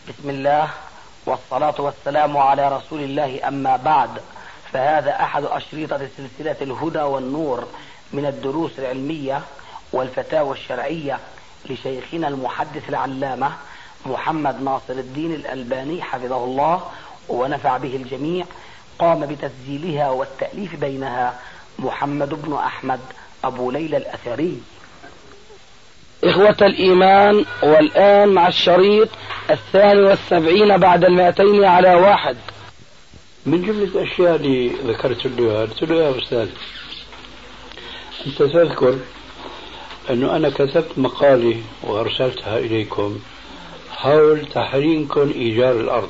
بسم الله والصلاة والسلام على رسول الله، أما بعد، فهذا أحد أشريطة سلسلة الهدى والنور من الدروس العلمية والفتاوى الشرعية لشيخنا المحدث العلامة محمد ناصر الدين الألباني حفظه الله ونفع به الجميع. قام بتسجيلها والتأليف بينها محمد بن أحمد أبو ليلى الأثري. إخوة الإيمان، والآن مع الشريط 72 بعد 200 على 1. من جملة الأشياء اللي ذكرت له قلت له يا أستاذ، أنت تذكر أنه أنا كتبت مقالة وأرسلتها إليكم حول تحريمكم إيجار الأرض،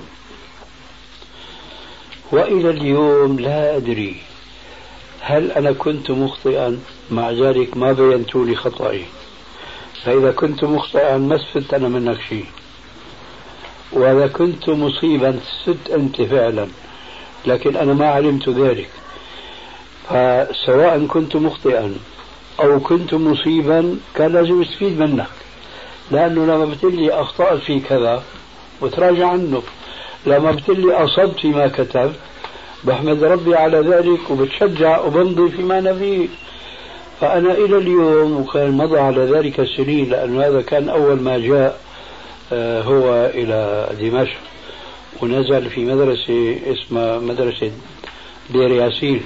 وإلى اليوم لا أدري هل أنا كنت مخطئا، مع ذلك ما بينت لي خطأي، فإذا كنت مخطئا ما استفدت أنا منك شيء، وإذا كنت مصيبا استفدت أنت فعلا، لكن أنا ما علمت ذلك. فسواء كنت مخطئا أو كنت مصيبا كان لازم استفيد منك، لأنه لما بتقلي أخطأت في كذا وتراجع عنه، لما بتقلي أصبت فيما كتبت بحمد ربي على ذلك وبتشجع وبمضي فيما نبيه. فأنا إلى اليوم، وكان مضى على ذلك سنين، لأن هذا كان أول ما جاء هو إلى دمشق ونزل في مدرسة اسمها مدرسة دير ياسين،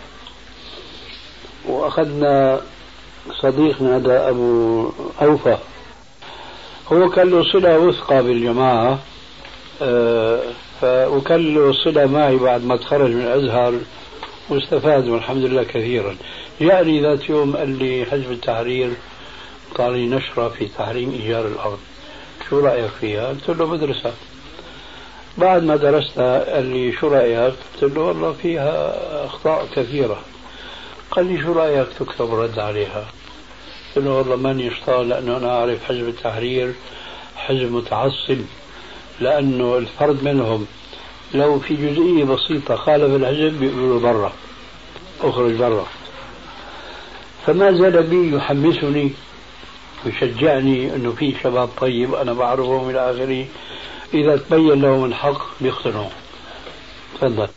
وأخذنا صديقنا هذا أبو أوفى، هو كان له صلة وثقة بالجماعة، وكان له صلة معي بعد ما تخرج من الأزهر واستفاد والحمد لله كثيرا. جاءني ذات يوم قال لي حزب التحرير قال لي نشرة في تحريم إيجار الأرض، شو رأيك فيها؟ قلت له بدرسها. بعد ما درستها قال لي شو رأيك؟ قلت له والله فيها أخطاء كثيرة. قال لي شو رأيك تكتب رد عليها؟ قلت له والله ماني شطان، لأنه أنا أعرف حزب التحرير حزب متعصب، لأنه الفرد منهم لو في جزئية بسيطة خالف الحزب بيقولوا برا، أخرج برا. فما زال بي يحمسني ويشجعني أنه في شباب طيب أنا بعرفهم إلى آخره، إذا تبين لهم الحق بيقتنعوا. تفضل.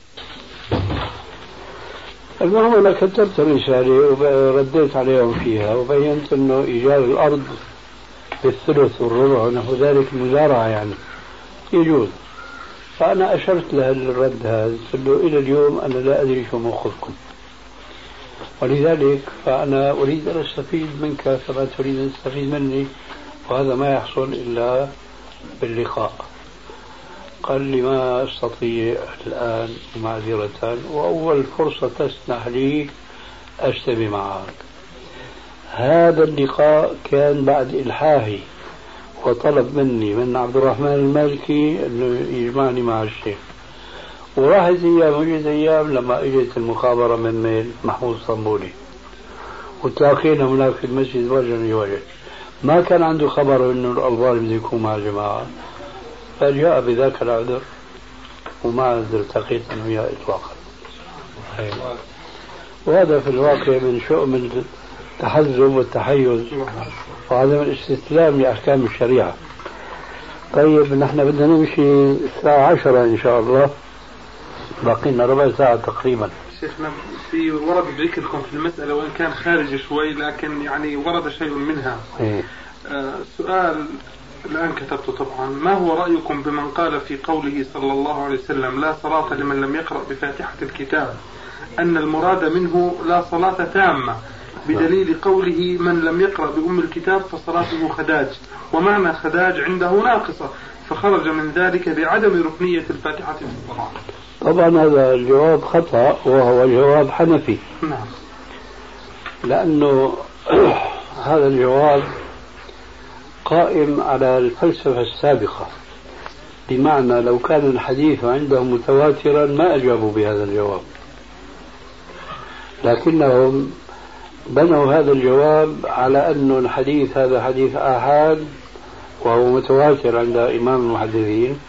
المهم أنا كتبت رسالة ورديت عليهم فيها وبينت أنه إيجار الأرض بالثلث والربع ونحو ذلك مزارعة يعني يجوز. فأنا أشرت له الرد هذا، قلت له إلى اليوم أنا لا أدري شو موقفكم، ولذلك فأنا أريد أن أستفيد منك كما تريد أن تستفيد مني، وهذا ما يحصل إلا باللقاء. قال لي ما أستطيع الآن معذرة، وأول فرصة تسنح لي أجتمع معك. هذا اللقاء كان بعد إلحاحي وطلب مني من عبد الرحمن المالكي أنه يجمعني مع الشيخ، وراحت أيام وجت أيام لما إجت المخابرة من ميل محمود صنبولي وتلاقينا هناك في المسجد وجها لوجه. ما كان عنده خبر أنه الألباني بده يكون مع الجماعة، فجاء بذاك العذر وما التقيت أنا وياه إطلاقا. وهذا في الواقع من شؤم التحزب والتحيز وعدم الاستسلام لأحكام الشريعة. طيب نحن بدنا نمشي الساعة 10 إن شاء الله، باقي لنا ربع ساعة تقريبا. شيخنا في ورد ذكركم في المسألة وإن كان خارج شوي، لكن يعني ورد شيء منها. سؤال الآن كتبته طبعا: ما هو رأيكم بمن قال في قوله صلى الله عليه وسلم لا صلاة لمن لم يقرأ بفاتحة الكتاب أن المراد منه لا صلاة تامة، بدليل قوله من لم يقرأ بأم الكتاب فصلاته خداج، ومعنى خداج عنده ناقصة، فخرج من ذلك بعدم ركنية الفاتحة في الصلاة؟ طبعا هذا الجواب خطأ، وهو جواب حنفي. نعم. لأنه هذا الجواب قائم على الفلسفة السابقة، بمعنى لو كان الحديث عندهم متواترا ما أجابوا بهذا الجواب، لكنهم بنوا هذا الجواب على أن الحديث هذا حديث آحاد وهو متواتر عند إمام المحدثين،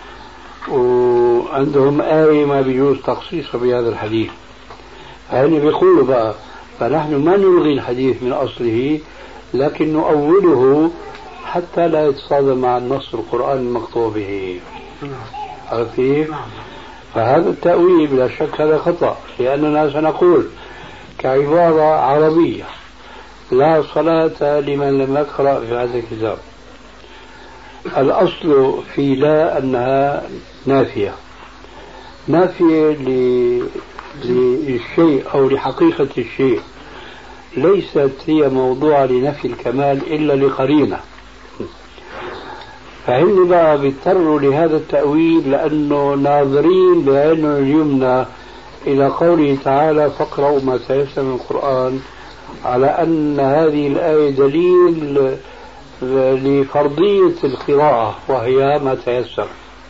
وعندهم آية ما بيجوز تخصيصها بهذا الحديث. فهنا بيقولوا بقى فنحن ما نلغي الحديث من أصله، لكن نؤوله حتى لا يتصادم مع النص القرآني المقطوع به. عرفت كيف؟ فهذا التأويل بلا شك هذا خطأ، لأننا سنقول كعبارة عربية: لا صلاة لمن لم يقرأ في هذا الكتاب. الأصل في لا أنها نافية للشيء أو لحقيقة الشيء، ليست هي موضوع لنفي الكمال إلا لقرينة. فهم بقى بيضطروا لهذا التأويل لأنه ناظرين بعينه اليمنى إلى قوله تعالى: فاقرأوا ما تيسر من القرآن، على أن هذه الآية دليل لفرضية القراءة وهي ما تيسر.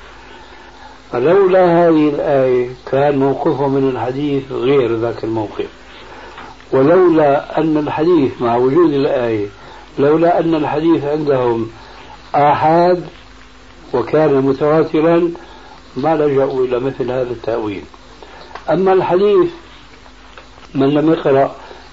فلولا هذه الآية كان موقفه من الحديث غير ذاك الموقف. ولولا أن الحديث مع وجود الآية، لولا أن الحديث عندهم آحاد وكان متواترا ما لجأوا إلى مثل هذا التأويل. أما الحديث من لم يقرأ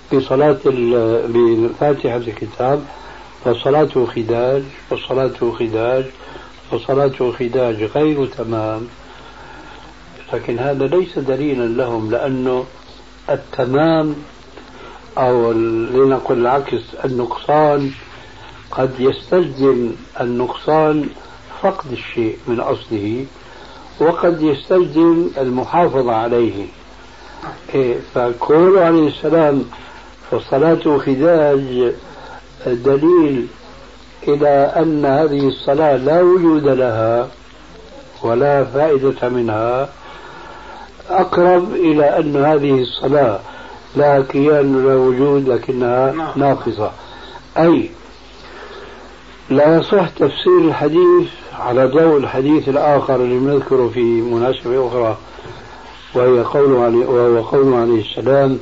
بفاتحة الكتاب فصلاته خداج وصلاته خداج وصلاته خداج غير تمام، لكن هذا ليس دليلا لهم، لأنه التمام أو لنقل العكس النقصان قد يستلزم النقصان فقد الشيء من أصله، وقد يستلزم المحافظة عليه. فقوله عليه السلام فصلاته خداج دليل إلى أن هذه الصلاة لا وجود لها ولا فائدة منها، أقرب إلى أن هذه الصلاة لا كيان ولا وجود لكنها ناقصة. أي لا يصح تفسير الحديث على ضوء الحديث الآخر اللي نذكره في مناسبة أخرى، وهو قوله عليه السلام: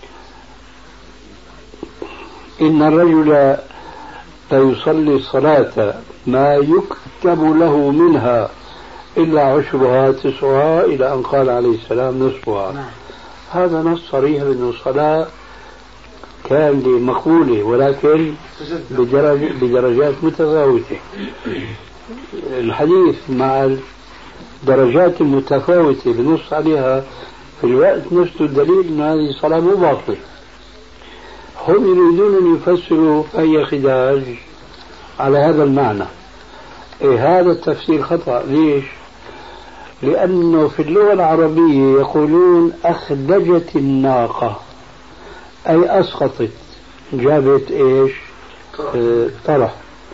إن الرجل ليصلي الصلاة ما يكتب له منها إلا عشرها تسعها، إلى أن قال عليه السلام نصفها. هذا نص صريح بأن الصلاة كان لمقبولة ولكن بدرجات متفاوتة. الحديث مع الدرجات المتفاوتة بنص عليها في الوقت نفسه الدليل أن هذه الصلاة مو باطلة. هم يريدون أن يفسروا أي خداج على هذا المعنى. هذا التفسير خطأ. ليش؟ لأنه في اللغة العربية يقولون أخدجت الناقة، أي أسقطت، جابت إيش؟ طرح.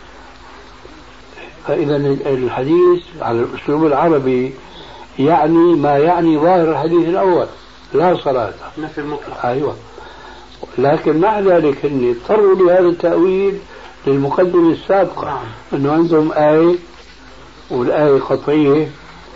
فإذا الحديث على الأسلوب العربي يعني ما يعني ظاهر الحديث الأول: لا صلاة، نفي المطلق. أيوة. لكن مع ذلك هم اضطروا لهذا التأويل للمقدمة السابقة، أنه عندهم آية والآية قطعية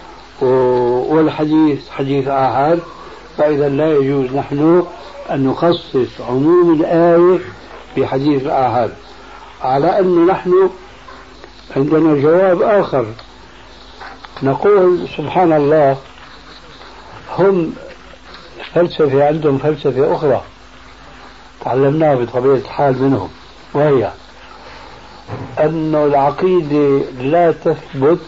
والحديث حديث آحاد، فإذا لا يجوز نحن أن نخصص عموم الآية بحديث الآحاد، على أن نحن عندنا جواب آخر. نقول سبحان الله، هم فلسفة عندهم فلسفة أخرى تعلمناها بطبيعة الحال منهم، وهي أن العقيدة لا تثبت،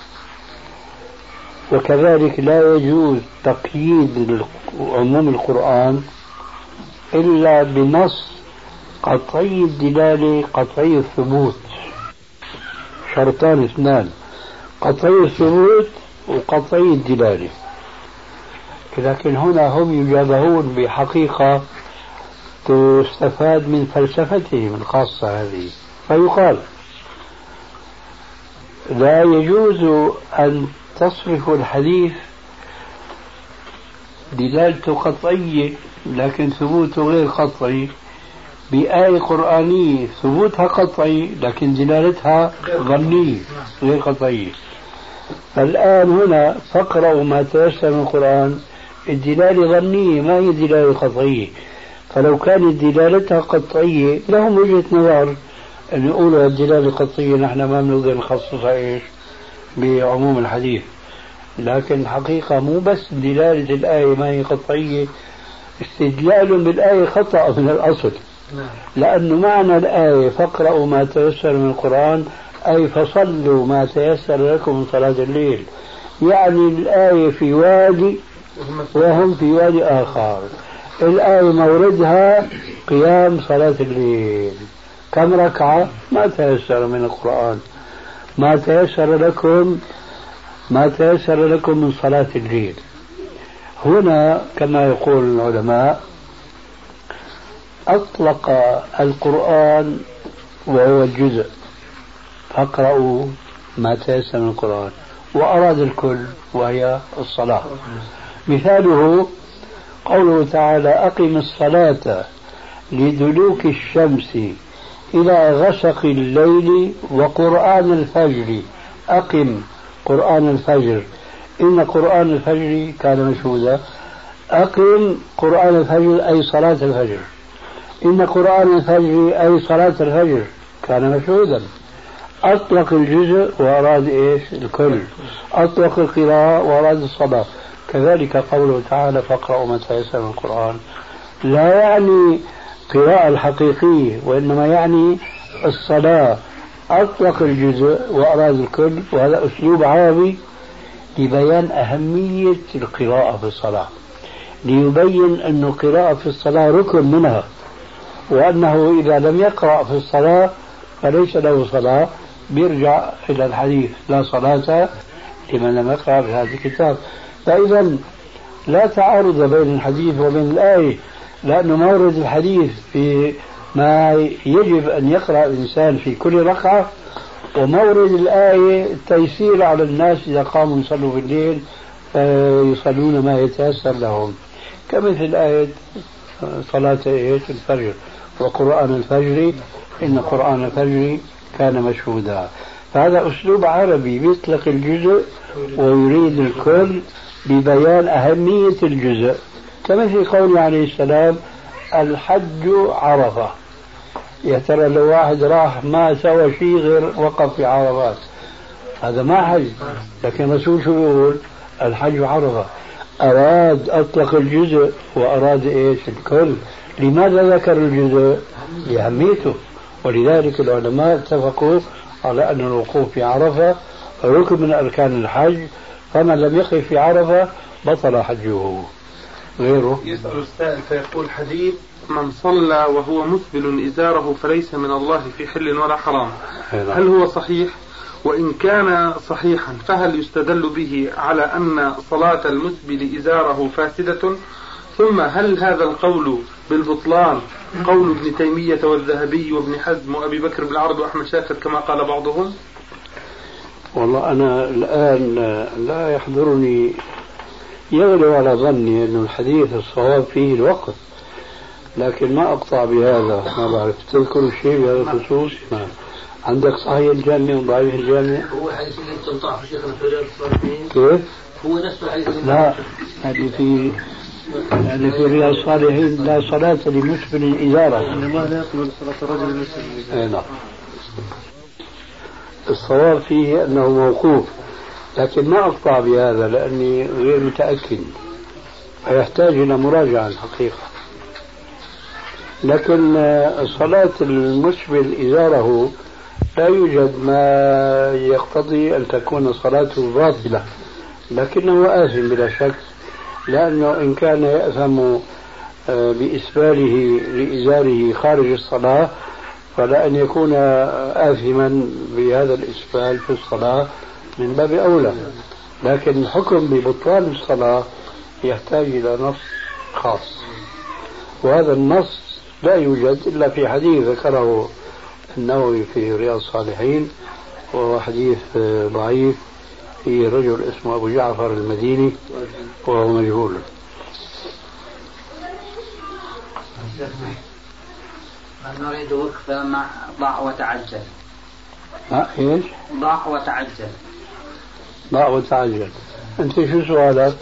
وكذلك لا يجوز تقييد عموم القرآن إلا بنص قطعي الدلالة قطعي الثبوت. شرطان اثنان: قطعي الثبوت وقطعي الدلالة. لكن هنا هم يجابهون بحقيقة تستفاد من فلسفتهم الخاصة هذه، فيقال لا يجوز أن تصرف الحديث دلالته قطعية لكن ثبوته غير قطعي بآية قرآنية ثبوتها قطعي لكن دلالتها ظنية غير قطعية. فالآن هنا فاقرأوا ما تيسر من القرآن، الدلالة ظنية ما هي دلالة قطعية. فلو كانت دلالتها قطعية لهم وجهة نظر أن يقولوا الدلالة قطعية، نحن ما بنقدر نخصصها إيش بعموم الحديث. لكن الحقيقة مو بس دلالة الآية ما هي قطعية، استدلال بالآية خطأ من الأصل، لأنه معنى الآية فاقرأوا ما تيسر من القرآن أي فصلوا ما تيسر لكم من صلاة الليل، يعني الآية في وادي وهم في وادي آخر. الآية موردها قيام صلاة الليل، كم ركعة؟ ما تيسر من القرآن، ما تيسر لكم من صلاة الليل. هنا كما يقول العلماء أطلق القرآن وهو الجزء، فاقرأوا ما تيسر من القرآن، وأراد الكل وهي الصلاة. مثاله قوله تعالى أقم الصلاة لدلوك الشمس إلى غسق الليل وقرآن الفجر. أقم قرآن الفجر، إن قرآن الفجر كان مشهودا. أقم قرآن الفجر أي صلاة الفجر، إن قرآن الفجر أي صلاة الفجر كان مشهودا. أطلق الجزء وأراد إيش؟ الكل. أطلق القراءة وأراد الصلاة. كذلك قوله تعالى فاقرأوا ما تيسر من القرآن لا يعني قراءة الحقيقية، وإنما يعني الصلاة. أطلق الجزء وأراد الكل، وهذا أسلوب عربي لبيان أهمية القراءة في الصلاة، ليبين أن القراءة في الصلاة ركن منها، وأنه إذا لم يقرأ في الصلاة فليس له صلاة. بيرجع إلى الحديث لا صلاة لمن لم يقرأ في هذا الكتاب. فإذا لا تعارض بين الحديث وبين الآية، لأن مورد الحديث في ما يجب أن يقرأ الإنسان في كل ركعة، ومورد الآية التيسير على الناس إذا قاموا يصلوا في الليل يصلون ما يتيسر لهم، كمثل آية صلاة الفجر وقرآن الفجر إن قرآن الفجر كان مشهودا. فهذا أسلوب عربي يطلق الجزء ويريد الكل ببيان أهمية الجزء، كمثل قوله عليه السلام الحج عرفة. يا ترى لو واحد راح ما سوى شيء غير وقف في عرفات هذا ما حج، لكن الرسول شو يقول؟ الحج عرفة. أراد أطلق الجزء وأراد إيش؟ الكل. لماذا ذكر الجزء؟ لأهميته. ولذلك العلماء اتفقوا على أن الوقوف في عرفة ركن من أركان الحج، فمن لم يقف في عرفة بطل حجه. غيره يسأل السائل فيقول حديث من صلى وهو مسبل إزاره فليس من الله في حل ولا حرام، هل هو صحيح؟ وإن كان صحيحا فهل يستدل به على أن صلاة المسبل إزاره فاسدة؟ ثم هل هذا القول بالبطلان قول ابن تيمية والذهبي وابن حزم وأبي بكر بن العرب وأحمد شاكر كما قال بعضهم؟ والله أنا الآن لا يحضرني، يغلب على ظني أن الحديث الصواب فيه الوقت، لكن ما أقطع بهذا. ما بعرف تذكر شيء بهذا الخصوص؟ ما عندك صحيح الجامع وضعيف الجامع؟ هو حديث اللي تنطع في شيخنا في رياض الصالحين. كيف؟ هو نفس الحديث. لا، هذه في رياض الصالحين لا صلاة لمسبل إزارة. ما لا يقبل صلاة الرجل المسبل. نعم. الصواب فيه أنه موقوف، لكن ما أقطع بهذا لأني غير متأكد، فيحتاج إلى مراجعة الحقيقة. لكن صلاة المسبل إزاره لا يوجد ما يقتضي أن تكون صلاته باطلة، لكنه آثم بلا شك، لأنه إن كان يأثم بإسباله لإزاره خارج الصلاة فلا أن يكون آثما بهذا الإسبال في الصلاة من باب أولى. لكن الحكم ببطلان الصلاة يحتاج إلى نص خاص، وهذا النص لا يوجد إلا في حديث ذكره النووي في رياض الصالحين، وهو حديث ضعيف في رجل اسمه أبو جعفر المديني وهو مجهول. نريد وقف مع ضع وتعجل. ايش؟ ضع وتعجل. ضع وتعجل. أنت شو سؤالك؟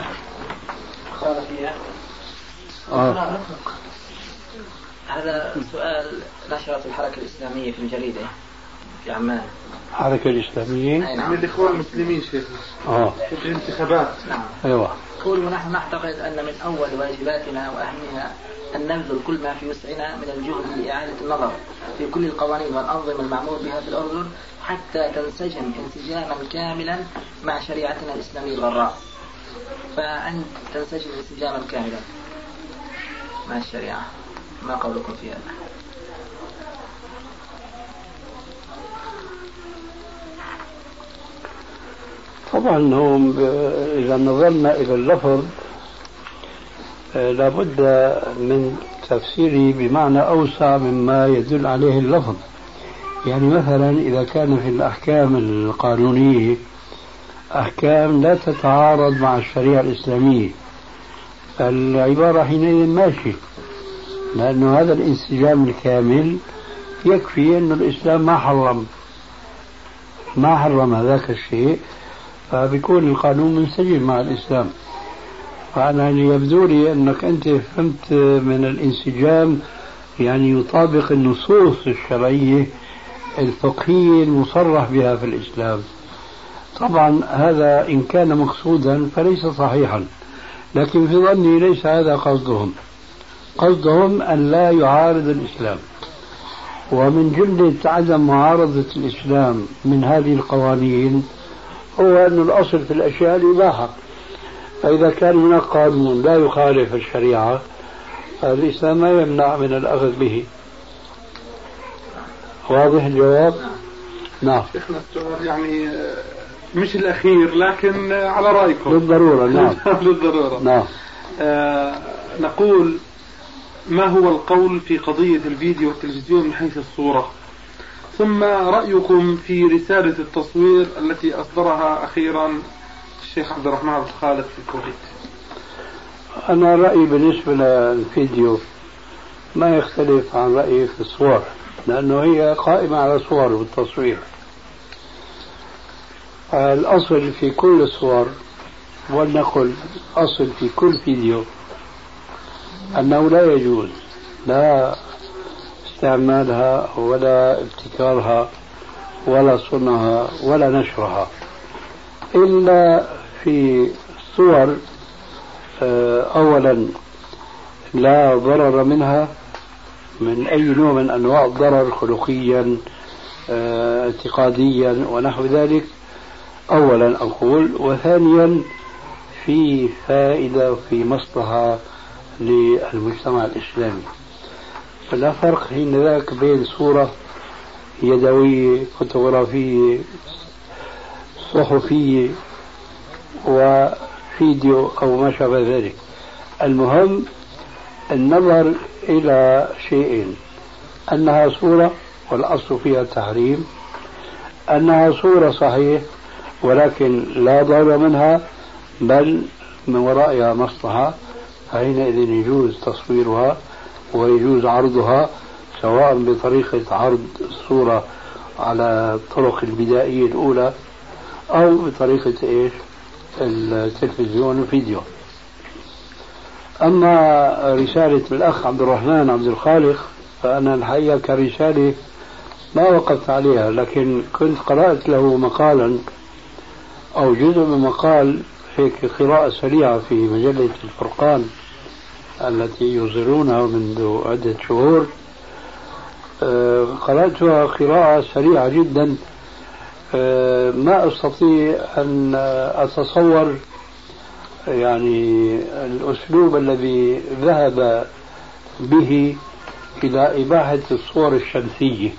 هذا سؤال نشرت الحركة الإسلامية في الجريدة في عمان. الحركة الإسلامية؟ من الإخوان المسلمين شيخ. في الانتخابات. نعم. أيوة. يقول نحن نعتقد أن من أول واجباتنا وأهمها أن نبذل كل ما في وسعنا من الجهد لإعادة النظر في كل القوانين والأنظمة المعمول بها في الأردن حتى تنسجم انسجاما كاملا مع شريعتنا الإسلامية الغراء. فأن تنسجم انسجاما كاملا مع الشريعة، ما قولكم في هذا؟ طبعا هم إذا نظرنا إلى اللفظ لابد من تفسيره بمعنى أوسع مما يدل عليه اللفظ. يعني مثلا إذا كان في الأحكام القانونية أحكام لا تتعارض مع الشريعة الإسلامية العبارة حينئذ ماشي، لأن هذا الانسجام الكامل يكفي أن الإسلام ما حرم هذاك الشيء، فبيكون القانون منسجم مع الإسلام. فأنا يبدو لي أنك أنت فهمت من الانسجام يعني يطابق النصوص الشرعية الفقهية المصرح بها في الإسلام. طبعا هذا إن كان مقصودا فليس صحيحا، لكن في ظني ليس هذا قصدهم أن لا يعارض الإسلام. ومن جملة عدم معارضة الإسلام من هذه القوانين هو أن الأصل في الأشياء الإباحة، فإذا كان هناك قانون لا يخالف الشريعة الإسلام ما يمنع من الأخذ به. واضح الجواب؟ نعم. شيخنا السؤال يعني مش الأخير لكن على رأيكم للضرورة. نعم. للضرورة. نعم. نقول ما هو القول في قضية الفيديو والتلفزيون من حيث الصورة، ثم رأيكم في رسالة التصوير التي أصدرها أخيرا الشيخ عبد الرحمن عبد الخالق في الكويت. أنا رأيي بالنسبة للفيديو ما يختلف عن رأيي في الصور، لأنه هي قائمة على صور والتصوير. الأصل في كل الصور، ولنقل أصل في كل فيديو، أنه لا يجوز لا استعمالها ولا ابتكارها ولا صنعها ولا نشرها، إلا في صور أولا لا ضرر منها من أي نوع من أنواع الضرر خلقيا اعتقاديا ونحو ذلك أولا أقول، وثانيا في فائدة وفي مصلحة للمجتمع الإسلامي. فلا فرق حين ذاك بين صورة يدوية فوتوغرافية صحفية وفيديو أو ما شابه ذلك. المهم النظر إلى شيئين: أنها صورة والأصل فيها التحريم، أنها صورة صحيح ولكن لا ضرر منها بل من ورائها مصلحة، فحينئذ يجوز تصويرها ويجوز عرضها، سواء بطريقة عرض الصورة على الطرق البدائية الأولى أو بطريقة التلفزيون والفيديو. أما رسالة الأخ عبد الرحمن عبد الخالق فأنا الحقيقة كرسالة ما وقفت عليها، لكن كنت قرأت له مقالا أو جزء من مقال هيك قراءة سريعة في مجلة الفرقان التي يصدرونها منذ عدة شهور. قرأتها قراءة سريعة جدا، ما أستطيع أن أتصور يعني الأسلوب الذي ذهب به إلى إباحة الصور الشمسية.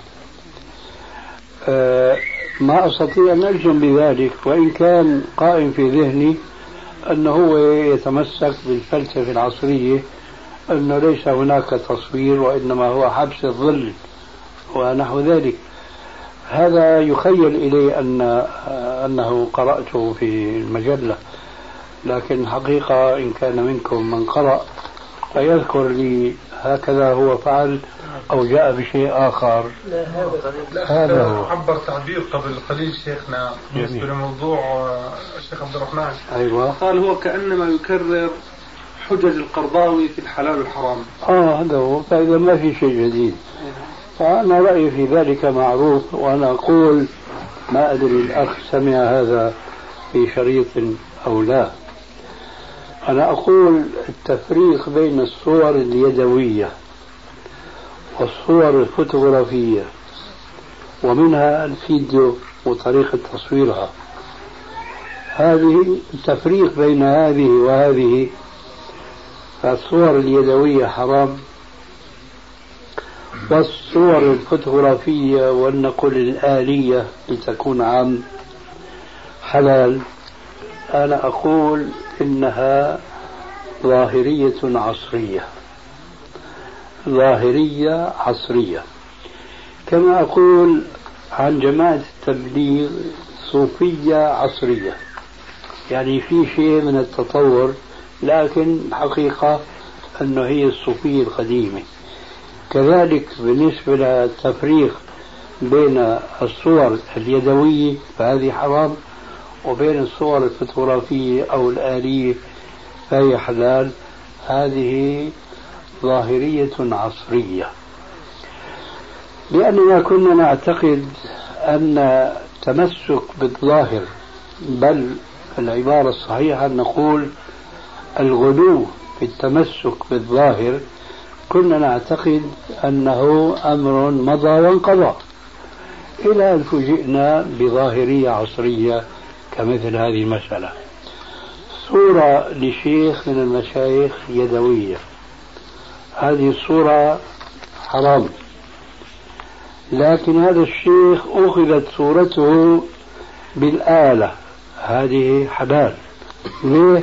ما أستطيع أن أجزم بذلك، وإن كان قائم في ذهني أنه هو يتمسك بالفلسفة العصرية أنه ليس هناك تصوير وإنما هو حبس الظل ونحو ذلك. هذا يخيل إلي أنه قرأته في المجلة، لكن حقيقة إن كان منكم من قرأ فيذكر لي هكذا هو فعل أو جاء بشيء آخر. هذا هو عبر تعبير قبل قليل شيخنا بالنسبة لموضوع الشيخ عبد الرحمن. أيوة. قال هو كأنما يكرر حجج القرضاوي في الحلال والحرام. هذا هو، فإذا ما في شيء جديد. فأنا رأيي في ذلك معروف، وأنا أقول ما أدري الأخ سمع هذا في شريط أو لا. أنا أقول التفريق بين الصور اليدوية والصور الفوتوغرافية ومنها الفيديو وطريقة تصويرها، هذه التفريق بين هذه وهذه، فالصور اليدوية حرام والصور الفوتوغرافية ولنقل الآلية لتكون عام حلال. أنا أقول إنها ظاهرية عصرية، ظاهرية عصرية، كما أقول عن جماعة التبليغ صوفية عصرية، يعني في شيء من التطور، لكن الحقيقة أنه هي الصوفية القديمة. كذلك بالنسبة للتفريق بين الصور اليدوية فهذه حرام، وبين الصور الفوتوغرافية أو الآلية فهي حلال. هذه ظاهرية عصرية، لأننا كنا نعتقد أن تمسك بالظاهر، بل العبارة الصحيحة أن نقول الغلو في التمسك بالظاهر، كنا نعتقد أنه أمر مضى وانقضى، إلى أن فوجئنا بظاهرية عصرية كمثل هذه المسألة. صورة لشيخ من المشايخ يدوية، هذه الصورة حرام، لكن هذا الشيخ أخذت صورته بالآلة، هذه حلال. ليه؟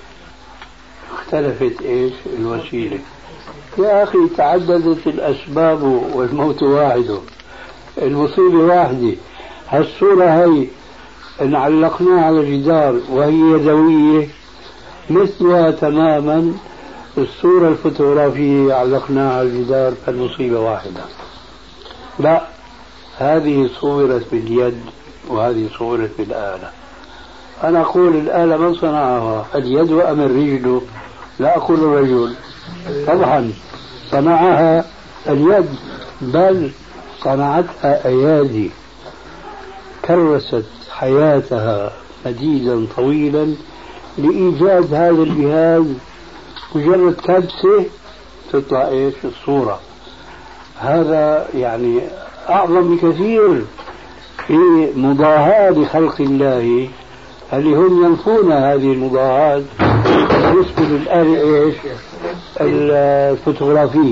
اختلفت إيش الوسيلة. يا أخي تعددت الأسباب والموت واحد، المصيبة واحدة. هالصورة هي إن علقناها على الجدار وهي يدوية مثلها تماما الصورة الفوتوغرافية علقناها على الجدار، فالمصيبة واحدة. لا، هذه صورت باليد وهذه صورت بالآلة. أنا أقول الآلة من صنعها، اليد أم الرجل؟ لا أقول الرجل، طبعا صنعها اليد، بل صنعتها أيادي كرست حياتها مديدا طويلا لإيجاد هذا الجهاز. مجرد كبسة تطلع إيش الصورة. هذا يعني أعظم بكثير في مضاهاة لخلق الله، اللي هم ينفون هذه المضاهاة بالنسبة للآلة إيش الفوتوغرافية.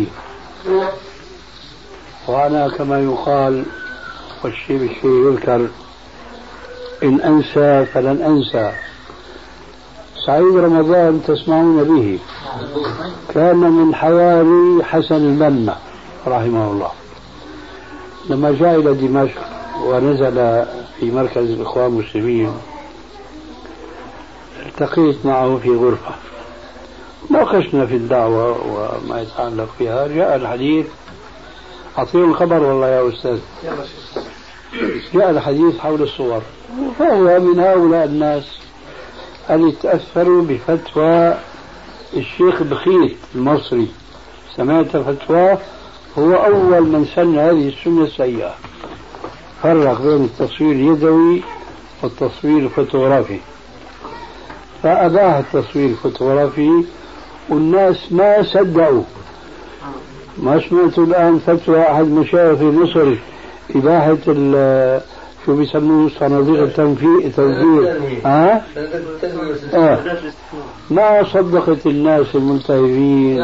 وأنا كما يقال والشيء بالشيء يذكر، إن أنسى فلن أنسى. سعيد رمضان تسمعون به كان من حواري حسن البنا رحمه الله، لما جاء إلى دمشق ونزل في مركز الإخوان المسلمين التقيت معه في غرفة، ناقشنا في الدعوة وما يتعلق بها. جاء الحديث، أعطيهم الخبر والله يا أستاذ، جاء الحديث حول الصور، فهو من هؤلاء الناس اللي تأثروا بفتوى الشيخ بخيت المصري. سمعت فتواه، هو أول من سن هذه السنة السيئة، فرق بين التصوير اليدوي والتصوير الفوتوغرافي، فأباح التصوير الفوتوغرافي والناس ما صدقوا. ما سمعت الآن فتوى أحد مشايخ مصر إباحة شو بيسموه صناديق التنفيذ ما صدقت الناس الملتهبين.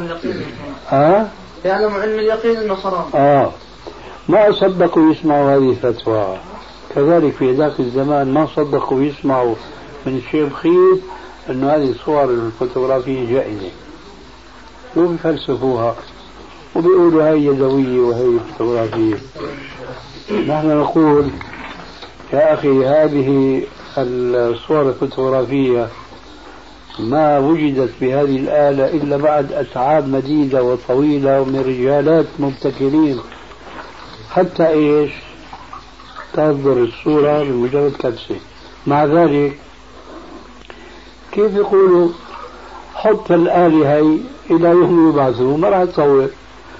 يعلم علم اليقين انه حرام. ما صدقوا يسمعوا هذه الفتوى. كذلك في ذاك الزمان ما صدقوا يسمعوا من الشيخ بخيت انه هذه الصور الفوتوغرافية جائزة، وبيفلسفوها وبيقولوا هي يدوية وهي فوتوغرافية. نحن نقول يا أخي هذه الصور الفوتوغرافية ما وجدت بهذه الآلة إلا بعد أتعاب مديدة وطويلة ومن رجالات مبتكرين، حتى إيش تصدر الصورة بمجرد كبسة. مع ذلك كيف يقولوا حط الآلة هي إلى يوم يبعثوا ما راح تصور،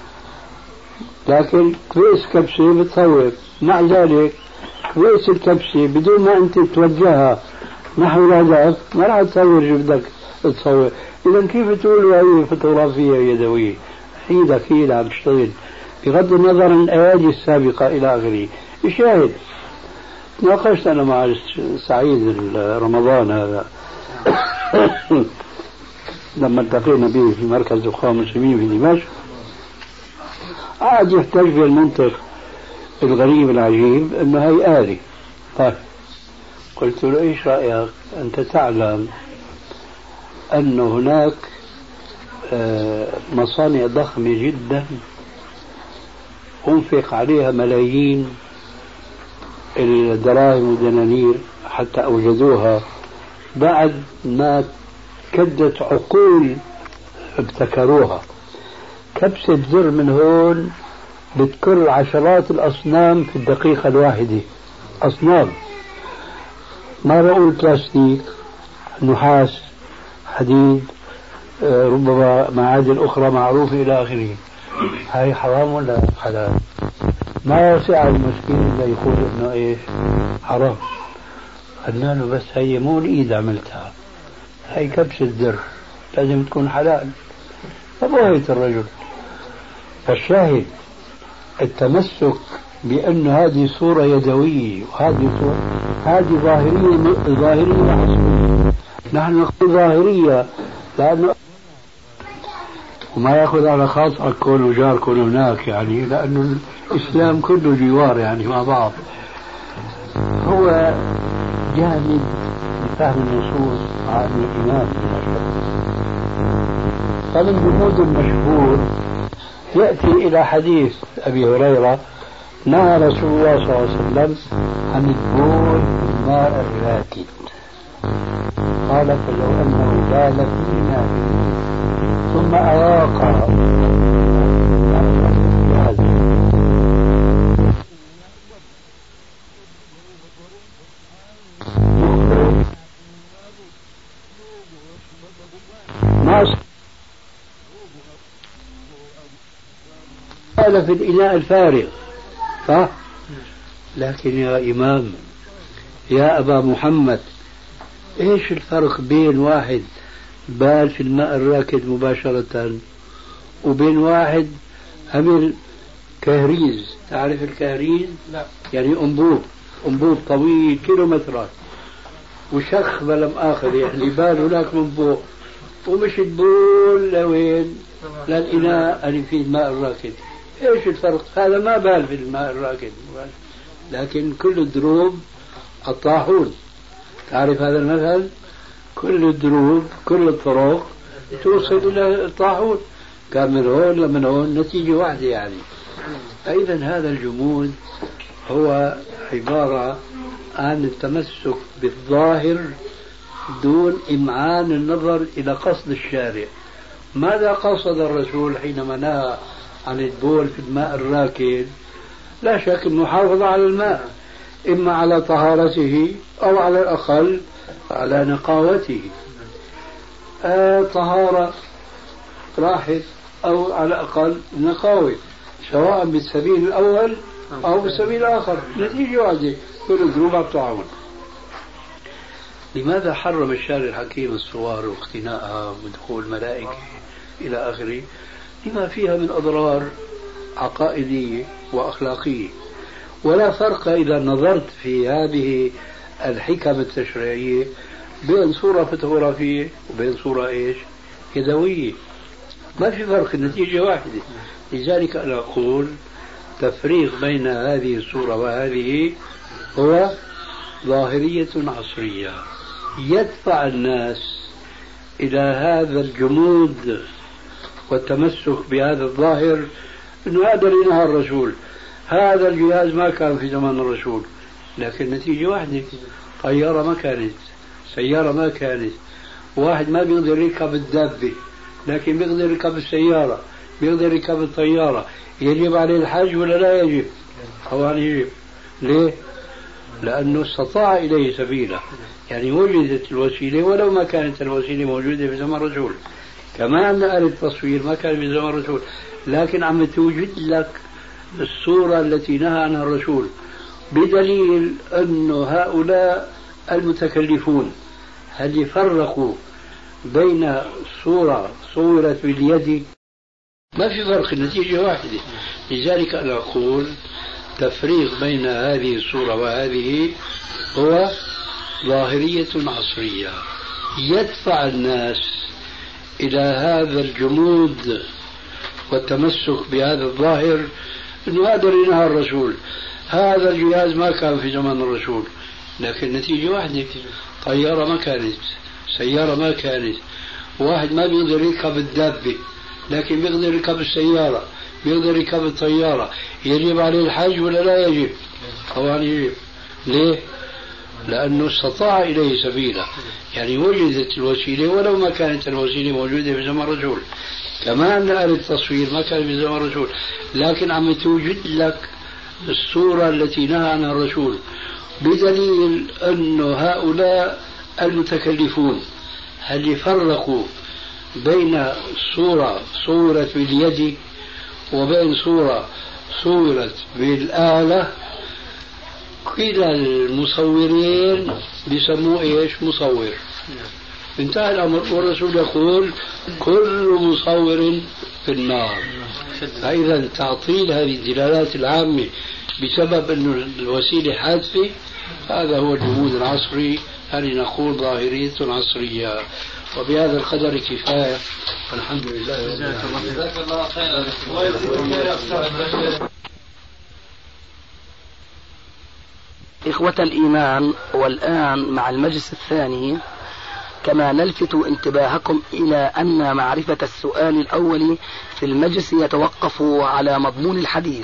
لكن كويس كبسة بتصور. مع ذلك كويس الكبسة بدون ما أنت توجهها نحو الهدف ما راح تصور شو بدك تصور. إذا كيف تقول هذه فوتوغرافية يدوية؟ أكيد عم تشتغل بغض النظر عن الأيادي السابقة إلى آخره. الشاهد ناقشت أنا مع سعيد رمضان هذا لما التقينا به في مركز الأخوة المسلمين في دمشق، قاعد يحتاج في المنطق الغريب العجيب أنه هي آلة. طيب قلت له إيش رأيك؟ أنت تعلم أن هناك مصانع ضخمة جدا أنفق عليها ملايين الدراهم والدنانير حتى أوجدوها، بعد ما كدت عقول ابتكروها. كبسة زر من هون بتكر عشرات الأصنام في الدقيقة الواحدة، أصنام، ما بقول بلاستيك، نحاس، حديد، ربما معادن أخرى معروفة إلى آخره. هاي حرام ولا حلال؟ ما وسع المسكين إلا يقول إنه إيش حرام. قلنا له بس هي مو الإيد عملتها، هي كبسة زر، لازم تكون حلال. فبهت الرجل. فالشاهد التمسك بأن هذه صورة يدوية وهذه صورة، هذه ظاهرية حسنة. نحن نقول ظاهرية لأنه وما يأخذ على خاطرك كونه جار كونه هناك، يعني لأنه الإسلام كله جوار يعني مع بعض. هو جامد لفهم النصوص عن الإمام. فمن جمود المشهور يأتي إلى حديث أبي هريرة نهى رسول الله صلى الله عليه وسلم عن البول الماء الراكد. قال فلو أنه بال في إناء ثم أراق قال في الإناء الفارغ، صح؟ لكن يا إمام يا أبا محمد، إيش الفرق بين واحد بال في الماء الراكد مباشرة وبين واحد عمل كهريز؟ تعرف الكهريز؟ لا. يعني أنبوب طويل كيلومترات وشخ بلم آخر، يعني بال هناك من فوق ومش البول لوين؟ للإناء اللي فيه الماء الراكد. إيش الفرق؟ هذا ما بال في الماء الراكد، لكن كل الدروب الطاحون. تعرف هذا المثل؟ كل الدروب كل الطرق توصل إلى الطاحون، كان من هون لمن هون نتيجة واحدة يعني. أيضا هذا الجمود هو عبارة عن التمسك بالظاهر دون إمعان النظر إلى قصد الشارع. ماذا قصد الرسول حينما نهى عن البول في الماء الراكد؟ لا شك المحافظة على الماء، إما على طهارته أو على الأقل على نقاوته. طهارة راحت أو على الأقل نقاوة، سواء بالسبيل الأول أو بالسبيل الآخر، نتيجة واحدة، كل الذنوب الطاعون. لماذا حرم الشارع الحكيم الصور واقتناءها ودخول الملائكة إلى آخره؟ لما فيها من أضرار عقائدية وأخلاقية. ولا فرق إذا نظرت في هذه الحكم التشريعية بين صورة فوتوغرافية وبين صورة يدوية، ما في فرق، النتيجة واحدة. لذلك أنا أقول تفريق بين هذه الصورة وهذه هو ظاهرية عصرية يدفع الناس إلى هذا الجمود والتمسك بهذا الظاهر، إنه هذا اللي نهى الرسول. هذا الجهاز ما كان في زمان الرسول، لكن نتيجة واحدة، طيارة ما كانت، سيارة ما كانت، واحد ما بيقدر يركب الدابة لكن بيقدر يركب السيارة، بيقدر يركب الطيارة. يجب عليه الحج ولا لا يجب؟ طبعا يجب. ليه؟ لأنه استطاع إليه سبيلا، يعني وجدت الوسيلة ولو ما كانت الوسيلة موجودة في زمن الرسول. كما أن آلة التصوير ما كان في زمن الرسول، لكن عم توجد لك الصورة التي نهى عنها الرسول، بدليل أن هؤلاء المتكلفون هل يفرقوا بين صورة صورت باليد؟ ما في فرق، النتيجة واحدة. لذلك أنا أقول تفريق بين هذه الصورة وهذه هو ظاهرية عصرية يدفع الناس إلى هذا الجمود والتمسك بهذا الظاهر، أنه هذا اللي نهى الرسول. هذا الجهاز ما كان في زمن الرسول، لكن النتيجة واحدة، طيارة ما كانت، سيارة ما كانت، واحد ما بيقدر يركب الدابة لكن بيقدر يركب السيارة، بيقدر يركب الطيارة. يجب عليه الحج ولا لا يجب؟ طبعا يجب. ليه؟ لأنه استطاع إليه سبيلا، يعني وجدت الوسيلة ولو ما كانت الوسيلة موجودة في زمن الرسول. كما أن آلة التصوير ما كان في زمن الرسول، لكن عم توجد لك الصورة التي نهى عنها الرسول، بدليل أن هؤلاء المتكلفون هل يفرقوا بين صورة صورت باليد وبين صورة صورت بالآلة؟ كلا المصورين بيسموه ايش؟ مصور. انتهى الامر، والرسول يقول كل مصور في النار. فاذا تعطيل هذه الدلالات العامة بسبب انه الوسيلة حادثة، هذا هو الجمود العصري، هل نقول ظاهرية عصرية. وبهذا القدر كفاية، والحمد لله. جزاك الله خيرا. إخوة الإيمان، والآن مع المجلس الثاني، كما نلفت انتباهكم إلى أن معرفة السؤال الأول في المجلس يتوقف على مضمون الحديث.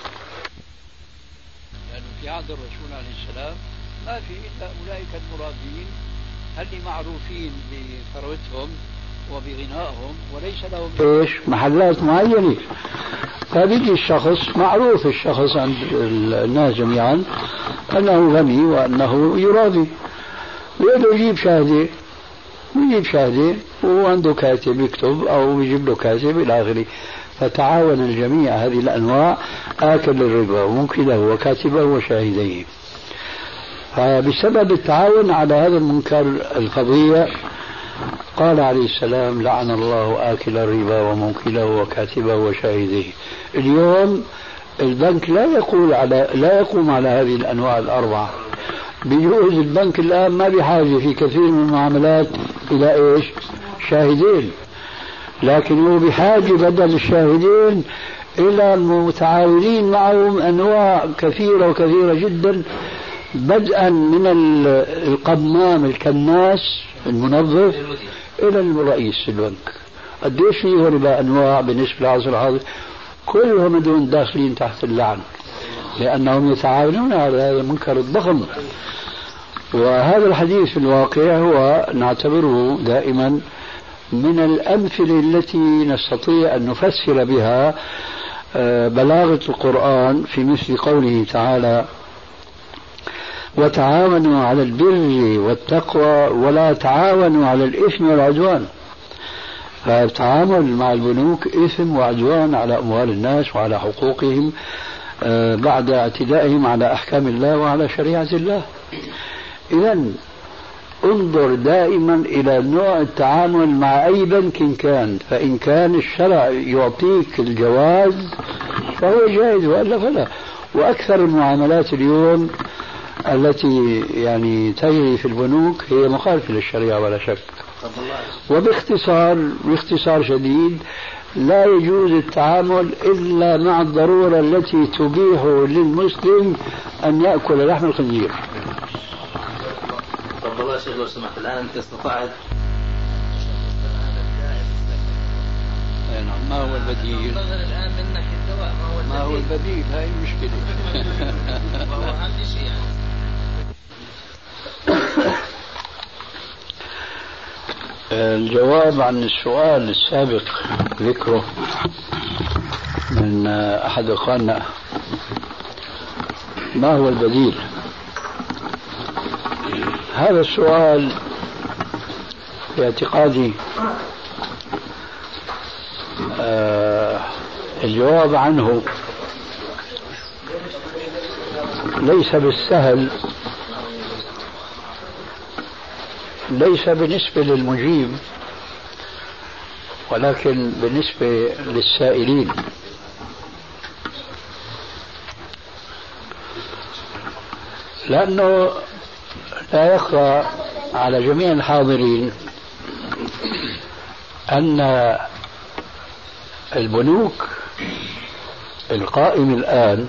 لأنه في عهد الرسول عليه السلام ما في إلا أولئك المرادين اللي معروفين بثروتهم وبغنائهم وليس لهم ايش محلات معينة. فبيجي الشخص معروف، الشخص عند الناس جميعا أنه غني وأنه يراضي، ويقدر يجيب شهادة، يجيب شهادة وعنده كاتب يكتب أو يجيب له كاتب إلى آخره. فتعاون الجميع هذه الأنواع، آكل الربا ومنكله وكاتبه وشاهديه. فبسبب التعاون على هذا المنكر الفظيع قال عليه السلام لعن الله آكل الربا ومنكله وكاتبه وشاهديه. اليوم البنك لا يقوم على هذه الأنواع الأربعة. بيجوز البنك الآن ما بحاجة في كثير من المعاملات إلى إيش؟ شاهدين، لكن هو بحاجة بدل الشاهدين إلى المتعاونين معهم أنواع كثيرة وكثيرة جدا، بدءا من القمام الكناس المنظف إلى الرئيس البنك. قديش فيه ربا أنواع بالنسبة للعصر الحاضر، كلهم دون داخلين تحت اللعن، لأنهم يتعاونون على هذا المنكر الضخم. وهذا الحديث في الواقع هو نعتبره دائما من الأمثلة التي نستطيع أن نفسر بها بلاغة القرآن في مثل قوله تعالى وتعاونوا على البر والتقوى ولا تعاونوا على الإثم والعدوان. فالتعامل مع البنوك إثم وعدوان على أموال الناس وعلى حقوقهم بعد اعتدائهم على أحكام الله وعلى شريعة الله. إذن انظر دائما إلى نوع التعامل مع أي بنك كان، فإن كان الشرع يعطيك الجواز فهو جائز وإلا فلا. وأكثر المعاملات اليوم التي يعني تجري في البنوك هي مخالفة للشريعة ولا شك. باختصار شديد، لا يجوز التعامل إلا مع الضرورة التي تبيح للمسلم أن يأكل لحم الخنزير. طب والله يا شيخ لو سمحت، الآن أنت استطعت ما هو البديل؟ ما هو البديل؟ هاي المشكلة. وهو عندي شيء يعني. الجواب عن السؤال السابق ذكره من أحد أخواننا، ما هو البديل؟ هذا السؤال في اعتقادي الجواب عنه ليس بالسهل، ليس بالنسبة للمجيب ولكن بالنسبة للسائلين لأنه لا يخفى على جميع الحاضرين أن البنوك القائمة الآن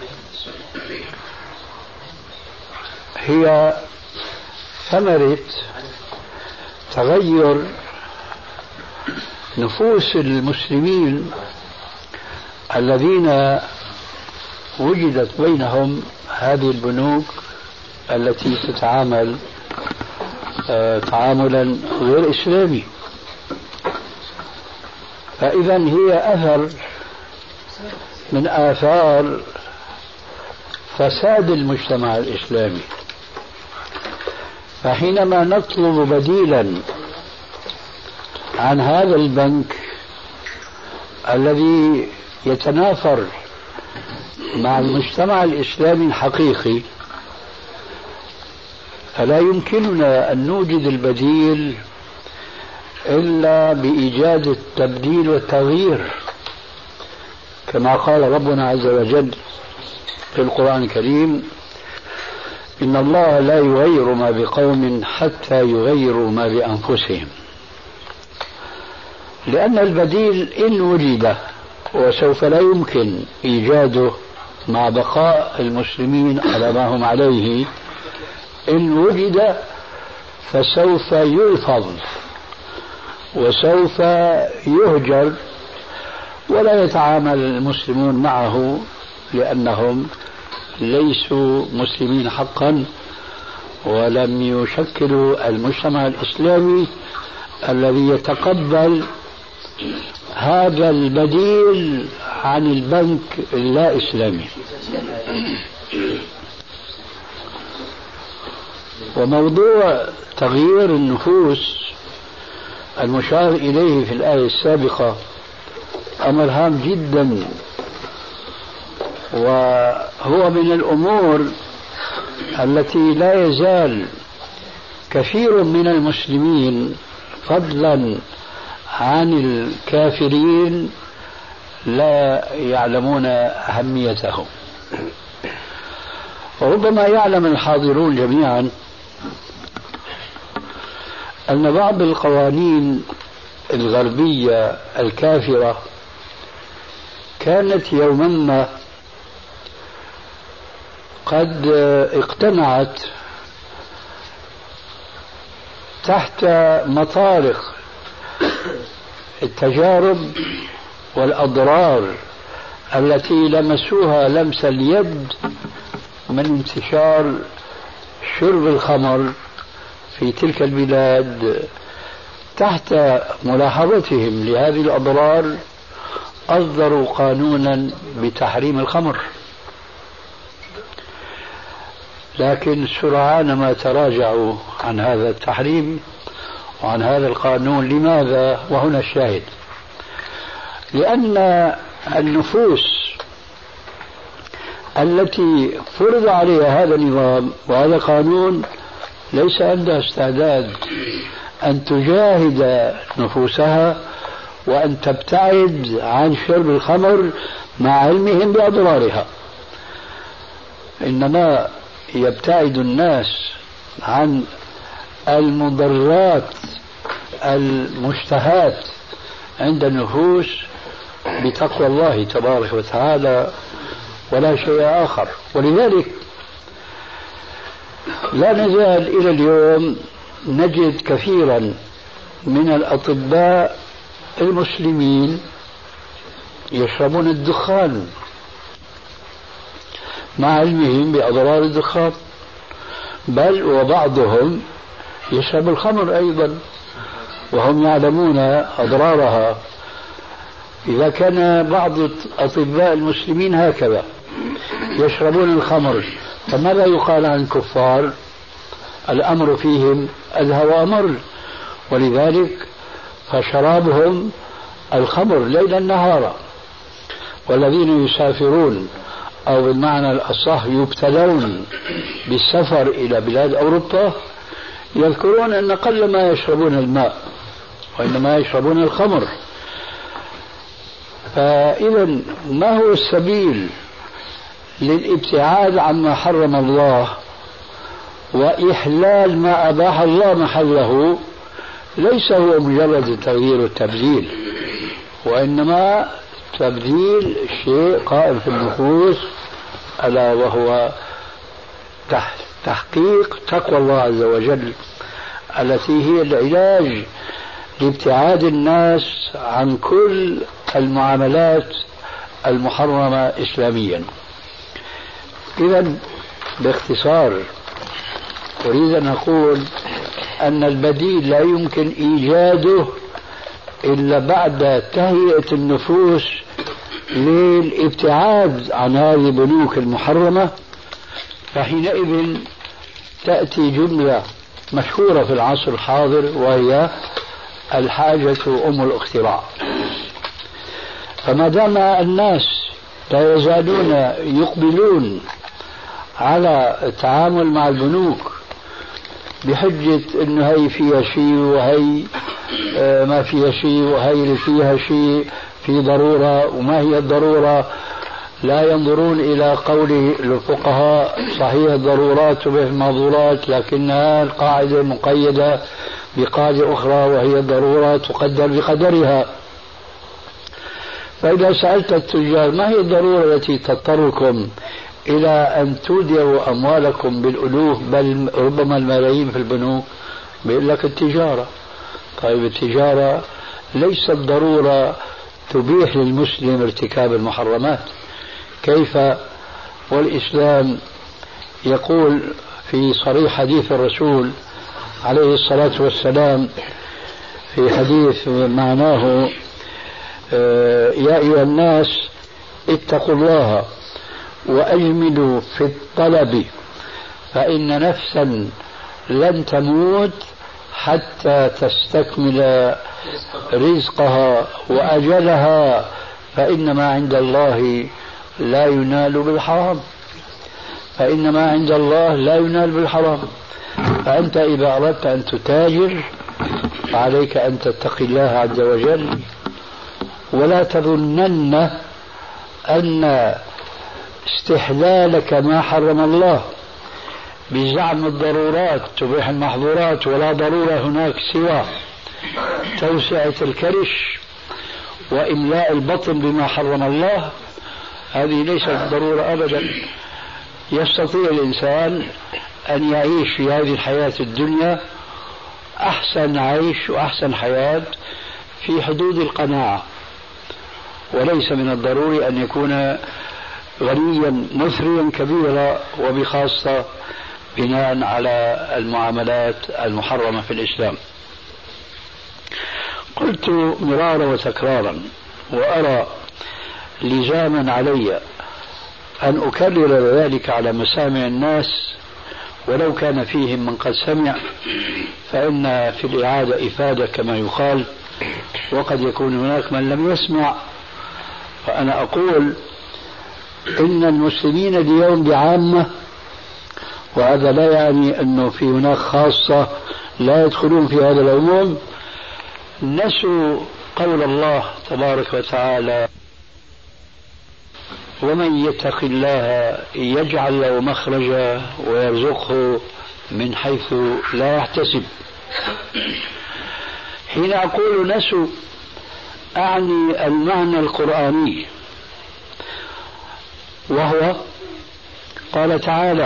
هي ثمرة تغير نفوس المسلمين الذين وجدت بينهم هذه البنوك التي تتعامل تعاملا غير إسلامي. فإذا هي أثر من آثار فساد المجتمع الإسلامي. فحينما نطلب بديلا عن هذا البنك الذي يتنافر مع المجتمع الإسلامي الحقيقي، فلا يمكننا أن نوجد البديل إلا بإيجاد التبديل والتغيير، كما قال ربنا عز وجل في القرآن الكريم: إن الله لا يغير ما بقوم حتى يغيروا ما بأنفسهم. لأن البديل إن وجد، وسوف لا يمكن إيجاده مع بقاء المسلمين على ما هم عليه، إن وجد فسوف يلفظ وسوف يهجر ولا يتعامل المسلمون معه، لأنهم ليسوا مسلمين حقا ولم يشكلوا المجتمع الإسلامي الذي يتقبل هذا البديل عن البنك اللا إسلامي. وموضوع تغيير النفوس المشار إليه في الآية السابقة أمر هام جدا، وهو من الأمور التي لا يزال كثير من المسلمين فضلا عن الكافرين لا يعلمون أهميته. وربما يعلم الحاضرون جميعا أن بعض القوانين الغربية الكافرة كانت يوما ما قد اقتنعت تحت مطارق التجارب والأضرار التي لمسوها لمس اليد من انتشار شرب الخمر في تلك البلاد. تحت ملاحظتهم لهذه الأضرار أصدروا قانونا بتحريم الخمر، لكن سرعان ما تراجعوا عن هذا التحريم وعن هذا القانون. لماذا؟ وهنا الشاهد: لأن النفوس التي فرض عليها هذا النظام وهذا القانون ليس عندها استعداد أن تجاهد نفوسها وأن تبتعد عن شرب الخمر مع علمهم بأضرارها، إنما يبتعد الناس عن المضرات المشتهات عند النفوس بتقوى الله تبارك وتعالى ولا شيء آخر. ولذلك لا نزال إلى اليوم نجد كثيرا من الأطباء المسلمين يشربون الدخان مع علمهم بأضرار الدخان، بل وبعضهم يشرب الخمر أيضا وهم يعلمون أضرارها. إذا كان بعض أطباء المسلمين هكذا يشربون الخمر، فماذا يقال عن الكفار؟ الأمر فيهم أذهب وأمر. ولذلك فشرابهم الخمر ليلا نهارا. والذين يسافرون أو بالمعنى الأصح يبتلون بالسفر إلى بلاد أوروبا يذكرون أن قل ما يشربون الماء وإنما يشربون الخمر، فإذا ما هو السبيل للابتعاد عما حرم الله وإحلال ما أباح الله محله؟ ليس هو مجرد التغيير والتبديل، وإنما تبديل شيء قائم في النفوس، ألا وهو تحقيق تقوى الله عز وجل التي هي العلاج لابتعاد الناس عن كل المعاملات المحرمة إسلاميا. إذا باختصار أريد أن أقول أن البديل لا يمكن إيجاده إلا بعد تهيئة النفوس للابتعاد عن هذه البنوك المحرمة. فحينئذ تأتي جملة مشهورة في العصر الحاضر وهي الحاجة أم الاختراع. فما دام الناس لا يزالون يقبلون على التعامل مع البنوك بحجة انه هي فيها شيء وهي ما فيها شيء وهي اللي فيها شيء، في ضرورة وما هي الضرورة، لا ينظرون إلى قول الفقهاء صحيح الضرورات تبيح المحظورات، لكنها القاعدة مقيدة بقاعدة أخرى وهي الضرورة تقدر بقدرها. فإذا سألت التجار ما هي الضرورة التي تضطركم إلى أن تودعوا أموالكم بالألوف بل ربما الملايين في البنوك، بيقول لك التجارة. طيب التجارة ليست ضرورة تبيح للمسلم ارتكاب المحرمات. كيف والإسلام يقول في صريح حديث الرسول عليه الصلاة والسلام في حديث معناه يا أيها الناس اتقوا الله وأجملوا في الطلب فإن نفسا لن تموت حتى تستكمل رزقها وأجلها، فإنما عند الله لا ينال بالحرام، فإنما عند الله لا ينال بالحرام. فأنت إذا أردت أن تتاجر فعليك أن تتقي الله عز وجل، ولا تظنن أن استحلالك ما حرم الله بزعم الضرورات تبيح المحظورات، ولا ضرورة هناك سوى توسعة الكرش وإملاء البطن بما حرم الله، هذه ليست ضرورة أبدا. يستطيع الإنسان أن يعيش في هذه الحياة الدنيا أحسن عيش وأحسن حياة في حدود القناعة، وليس من الضروري أن يكون غنيا مثريا كبيرا، وبخاصة بناء على المعاملات المحرمة في الإسلام. قلت مرارا وتكرارا وأرى لزاما علي أن أكرر ذلك على مسامع الناس ولو كان فيهم من قد سمع، فإن في الإعادة إفادة كما يقال، وقد يكون هناك من لم يسمع. فأنا أقول إن المسلمين اليوم بعامة، وهذا لا يعني أنه في هناك خاصة لا يدخلون في هذا العموم، نسوا قول الله تبارك وتعالى ومن يتق الله يجعل له مخرجا ويرزقه من حيث لا يحتسب. حين أقول نسوا أعني المعنى القرآني، وهو قال تعالى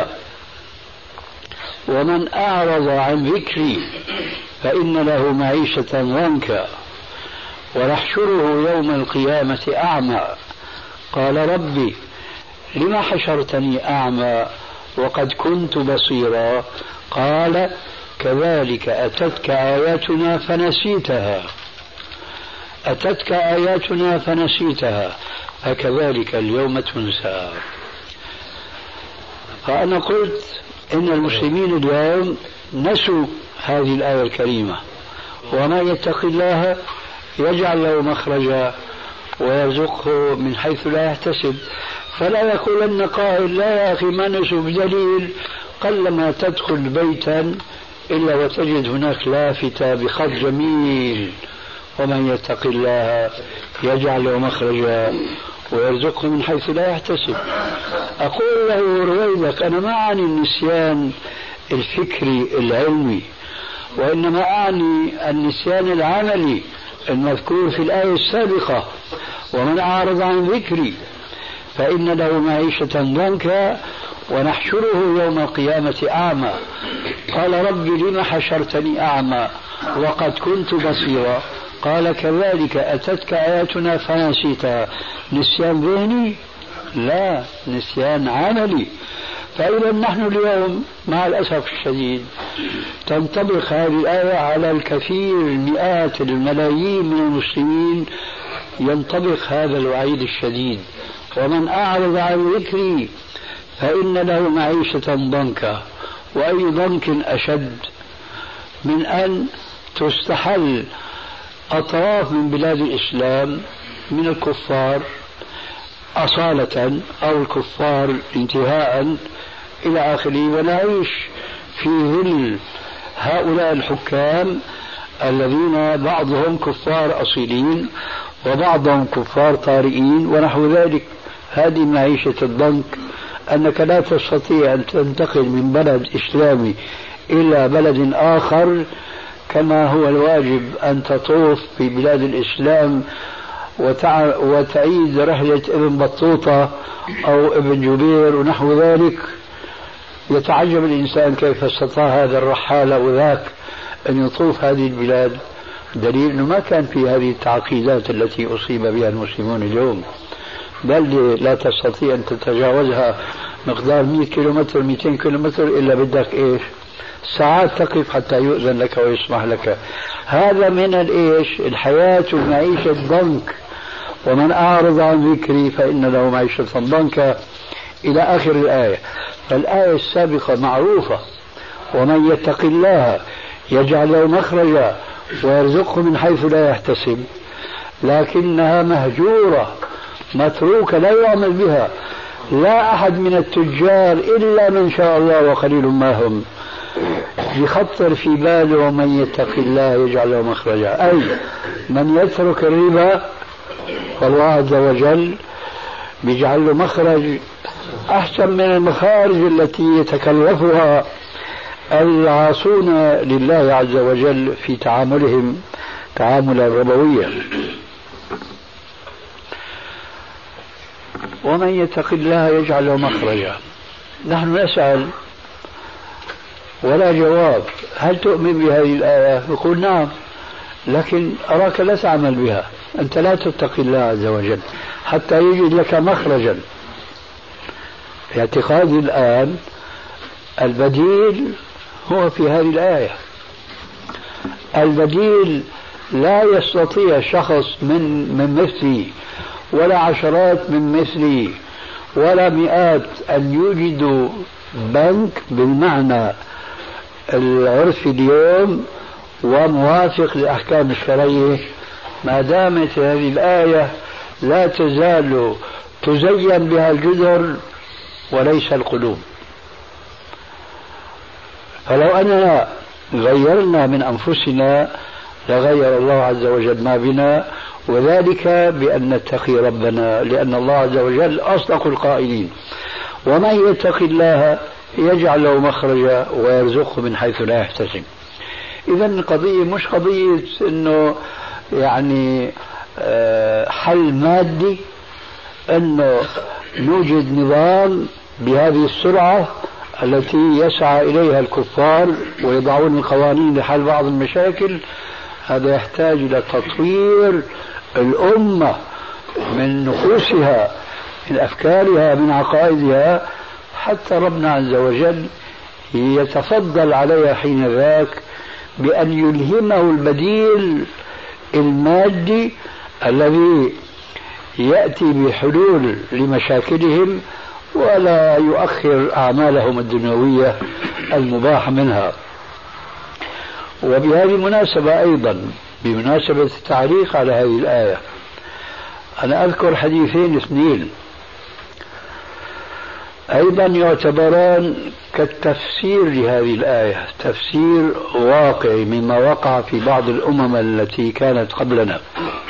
ومن أعرض عن ذكري فإن له معيشة ضنكا ونحشره يوم القيامة أعمى قال ربي لم حشرتني أعمى وقد كنت بصيرا قال كذلك أتتك آياتنا فنسيتها فكذلك اليوم تنسى. فأنا قلت إن المسلمين اليوم نسوا هذه الآية الكريمة، وما يتق الله يجعل له مخرجا ويرزقه من حيث لا يحتسب. فلا يقولن قائل لا يا أخي ما نسوا، بدليل قلما تدخل بيتا إلا وتجد هناك لافتة بخط جميل ومن يتق الله يجعل له مخرجا ويرزقه من حيث لا يحتسب. أقول له رويدك أنا ما أعني النسيان الفكري العلمي، وإنما أعني النسيان العملي المذكور في الآية السابقة: ومن أعرض عن ذكري فإن له معيشة ضنكا ونحشره يوم القيامة أعمى. قال رب لم حشرتني أعمى وقد كنت بصيرا؟ قال كذلك أتتك آياتنا فنسيتها. نسيان ذهني؟ لا، نسيان عملي. فإذا نحن اليوم مع الأسف الشديد تنطبق هذه الآية على الكثير، المئات الملايين من المسلمين ينطبق هذا الوعيد الشديد: ومن أعرض عن ذكري فإن له معيشة ضنكا. وأي ضنك أشد من أن تستحل أطراف من بلاد الإسلام من الكفار أصالة أو الكفار انتهاء إلى آخره، ونعيش في ظل هؤلاء الحكام الذين بعضهم كفار أصيلين وبعضهم كفار طارئين ونحو ذلك. هذه معيشة الضنك، أنك لا تستطيع أن تنتقل من بلد إسلامي إلى بلد آخر كما هو الواجب أن تطوف في بلاد الإسلام وتعيد رحلة ابن بطوطة أو ابن جبير ونحو ذلك. يتعجب الإنسان كيف استطاع هذا الرحالة أو ذاك أن يطوف هذه البلاد، دليل أنه ما كان في هذه التعقيدات التي أصيب بها المسلمون اليوم، بل لا تستطيع أن تتجاوزها مقدار 100 كيلومتر 200 كيلومتر إلا بدك إيش؟ ساعات تقف حتى يؤذن لك ويسمح لك. هذا من الإيش؟ الحياة والمعيشة الضنك. ومن أعرض عن ذكري فإن له معيشة ضنكا إلى آخر الآية. فالآية السابقة معروفة: ومن يتق الله يجعل له مخرجا ويرزقه من حيث لا يحتسب، لكنها مهجورة متروكة لا يعمل بها. لا أحد من التجار إلا من شاء الله وقليل ما هم يخطر في باله ومن يتق الله يجعل له مخرجا، أي من يترك الربا فالله عز وجل بيجعل له مخرج أحسن من المخارج التي يتكلفها العاصون لله عز وجل في تعاملهم تعاملا ربويا. ومن يتق الله يجعل له مخرجا. نحن نسأل ولا جواب: هل تؤمن بهذه الآية؟ يقول نعم، لكن أراك لا تعمل بها، أنت لا تتقي الله عز وجل حتى يجد لك مخرجا. في اعتقادي الآن البديل هو في هذه الآية. البديل لا يستطيع شخص من مثلي ولا عشرات من مثلي ولا مئات أن يوجدوا بنك بالمعنى العرفي اليوم وموافق للأحكام الشرعية ما دامت هذه الآية لا تزال تزين بها الجدر وليس القلوب. فلو أننا غيرنا من أنفسنا لغير الله عز وجل ما بنا، وذلك بأن نتقي ربنا، لأن الله عز وجل أصدق القائلين: ومن يتق الله يجعل له مخرجا ويرزقه من حيث لا يحتسب. إذا القضية مش قضية إنه يعني حل مادي، إنه نوجد نظام بهذه السرعة التي يسعى إليها الكفار ويضعون القوانين لحل بعض المشاكل. هذا يحتاج إلى تطوير الأمة من نفوسها، من أفكارها، من عقائدها، حتى ربنا عز وجل يتفضل عليها حين ذاك بأن يلهمه البديل المادي الذي يأتي بحلول لمشاكلهم ولا يؤخر أعمالهم الدنيوية المباح منها. وبهذه المناسبة أيضا، بمناسبة التعليق على هذه الآية، أنا أذكر حديثين اثنين. أيضا يعتبران كالتفسير لهذه الآية، تفسير واقعي مما وقع في بعض الأمم التي كانت قبلنا.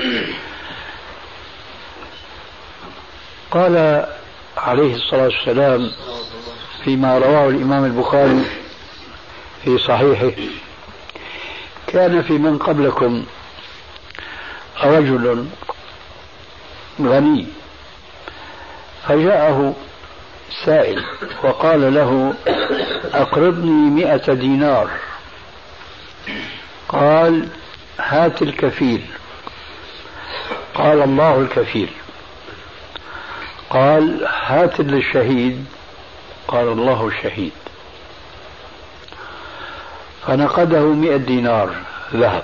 قال عليه الصلاة والسلام فيما رواه الإمام البخاري في صحيحه: كان في من قبلكم رجل غني فجاءه سائل وقال له: أقرضني 100 دينار. قال: هات الكفيل. قال: الله الكفيل. قال: هات الشهيد. قال: الله الشهيد. فنقده 100 دينار ذهب.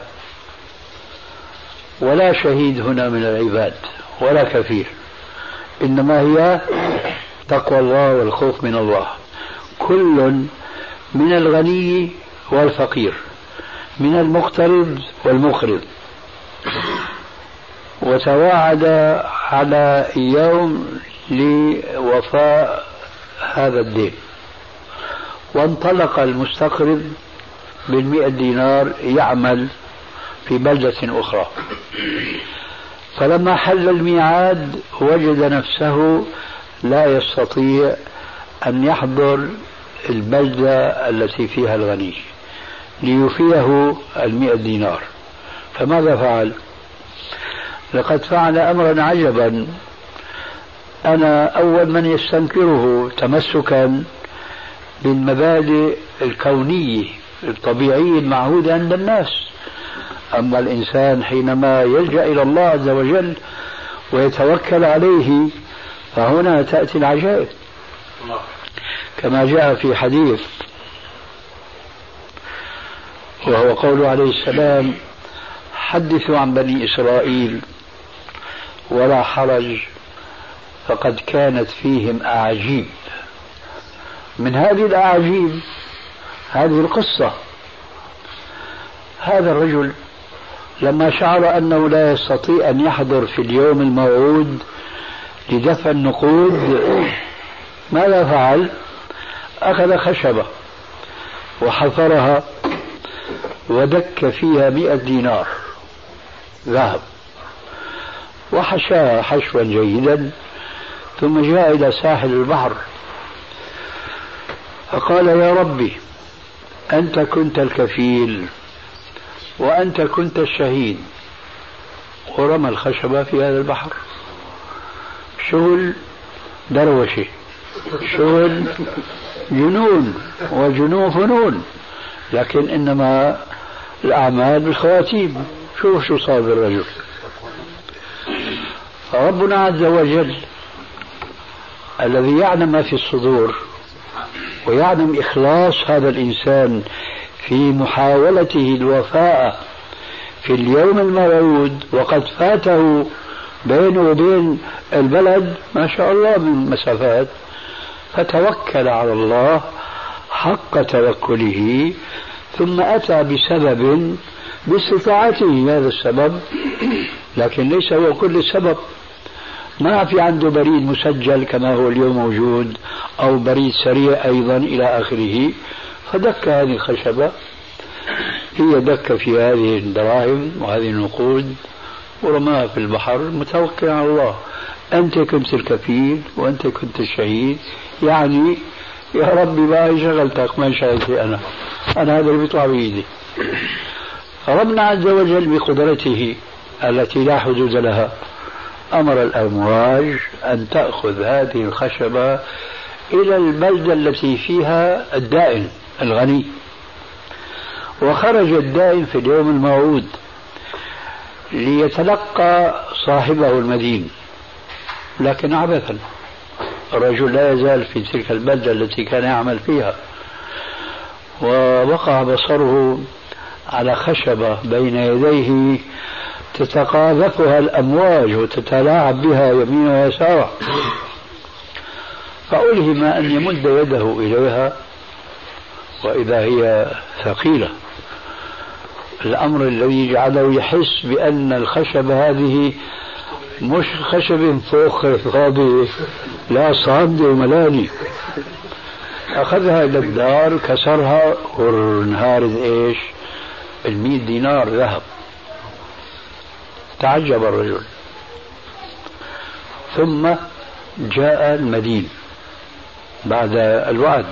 ولا شهيد هنا من العباد ولا كفيل، إنما هي تقوى الله والخوف من الله. كل من الغني والفقير، من المقترض والمقرض، وتواعد على يوم لوفاء هذا الدين. وانطلق المستقرض ب100 دينار يعمل في بلدة أخرى. فلما حل الميعاد وجد نفسه لا يستطيع أن يحضر البلدة التي فيها الغني ليوفيه 100 دينار. فماذا فعل؟ لقد فعل أمرا عجبا أنا أول من يستنكره تمسكا بالمبادئ الكونية الطبيعية المعهودة عند الناس. أما الإنسان حينما يلجأ إلى الله عز وجل ويتوكل عليه فهنا تأتي العجائب، كما جاء في حديث وهو قوله عليه السلام: حدثوا عن بني إسرائيل ولا حرج فقد كانت فيهم أعاجيب. من هذه الأعاجيب هذه القصة: هذا الرجل لما شعر أنه لا يستطيع أن يحضر في اليوم الموعود لدفع النقود، ماذا فعل؟ أخذ خشبة وحفرها ودك فيها 100 دينار ذهب وحشاها حشوا جيدا، ثم جاء إلى ساحل البحر فقال: يا ربي، أنت كنت الكفيل وأنت كنت الشهيد. ورمى الخشبة في هذا البحر. شغل دروشة، شغل جنون، وجنون فنون، لكن إنما الأعمال بالخواتيم. شوف شو صار بالرجل. ربنا عز وجل الذي يعلم ما في الصدور ويعلم إخلاص هذا الإنسان في محاولته الوفاء في اليوم الموعود، وقد فاته بينه وبين البلد ما شاء الله من مسافات، فتوكل على الله حق توكله، ثم أتى بسبب باستطاعته هذا السبب، لكن ليس هو كل السبب. ما في عنده بريد مسجل كما هو اليوم موجود، أو بريد سريع أيضا إلى آخره. فدك هذه الخشبة، هي دك في هذه الدراهم وهذه النقود ورماها في البحر متوكل على الله. أنت كنت الكفيل وأنت كنت الشهيد، يعني يا ربي ما انشغلتك، ما انشغلتي أنا هذا اللي بيطلع بإيدي. ربنا عز وجل بقدرته التي لا حدود لها أمر الأمواج أن تأخذ هذه الخشبة إلى البلدة التي فيها الدائن الغني. وخرج الدائن في اليوم الموعود ليتلقى صاحبه المدين، لكن عبثا الرجل لا يزال في تلك البلدة التي كان يعمل فيها. ووقع بصره على خشبة بين يديه تتقاذفها الأمواج وتتلاعب بها يمينا ويسارا، فألهم أن يمد يده إليها وإذا هي ثقيلة، الأمر الذي جعله يحس بأن الخشبة هذه مش خشب فوق فاضي، لا صامدة وملالي. أخذها إلى الدار كسرها وانهارت إيش 100 دينار ذهب. تعجب الرجل، ثم جاء المدين بعد الوعد.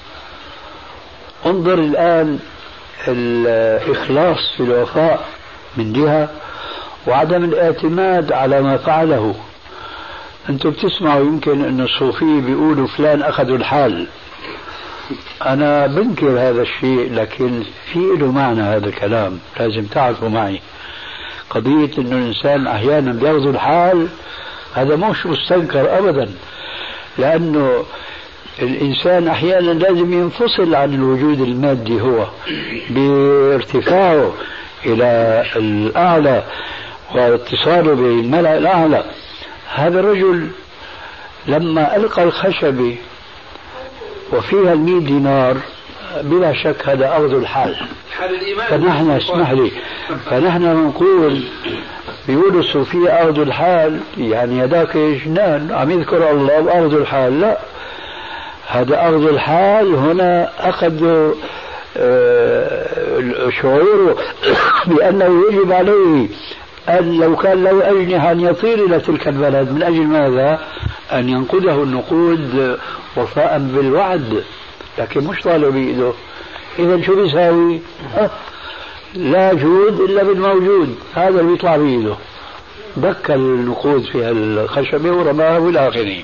انظر الآن الإخلاص في الوفاء من جهة، وعدم الاعتماد على ما فعله. أنتم بتسمعوا يمكن أن الصوفية بيقولوا فلان أخذوا الحال. أنا بنكر هذا الشيء، لكن في له معنى هذا الكلام لازم تعرفوا معي. قضية أنه الإنسان أحيانا بياخذ الحال هذا مش مستنكر أبدا، لأنه الإنسان أحيانا لازم ينفصل عن الوجود المادي هو بارتفاعه إلى الأعلى واتصاله بالملأ الأعلى. هذا الرجل لما ألقى الخشبة وفيها 100 دينار بلا شك هذا أخذ الحال. فنحن اسمح لي، فنحن نقول بيقولوا الصوفية أخذ الحال يعني هذاك جنان عم يذكر الله وأخذ الحال. لا، هذا أخذ الحال هنا أخذ شعوره بأنه يجب عليه أن لو كان له أجنحة أن يطير إلى تلك البلد. من أجل ماذا؟ أن ينقذه النقود وفاء بالوعد، لكن مش طالب بإيده. إذا شو بيساوي؟ لا جود إلا بالموجود، هذا اللي بيطلع بإيده. دك النقود في الخشبة ورماه إلى آخره.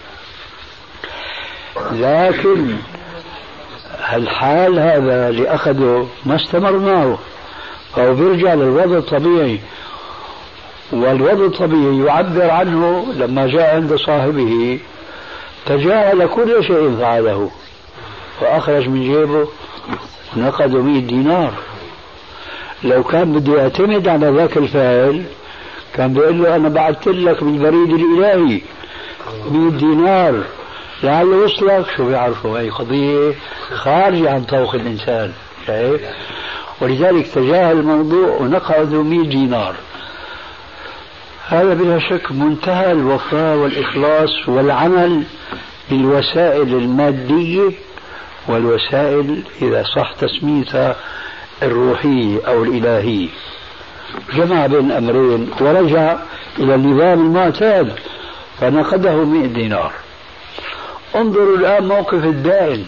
لكن الحال هذا اللي أخذه ما استمر معه، فهو بيرجع للوضع الطبيعي. والوضع الطبيعي يعبر عنه لما جاء عند صاحبه تجاهل كل شيء فعله وأخرج من جيبه نقد 100 دينار. لو كان بده يعتمد على ذاك الفاعل كان بيقول له أنا بعثت لك بالبريد الإلهي 100 دينار لعله وصلك. شو بيعرفوا؟ هي قضية خارجة عن طوق الإنسان، شايف؟ ولذلك تجاهل الموضوع ونقد 100 دينار. هذا بلا شك منتهى الوفاء والإخلاص والعمل بالوسائل المادية والوسائل إذا صح تسميتها الروحية أو الإلهية. جمع بين أمرين ورجع إلى النظام المعتاد فنقده 100 دينار. انظروا الآن موقف الدائن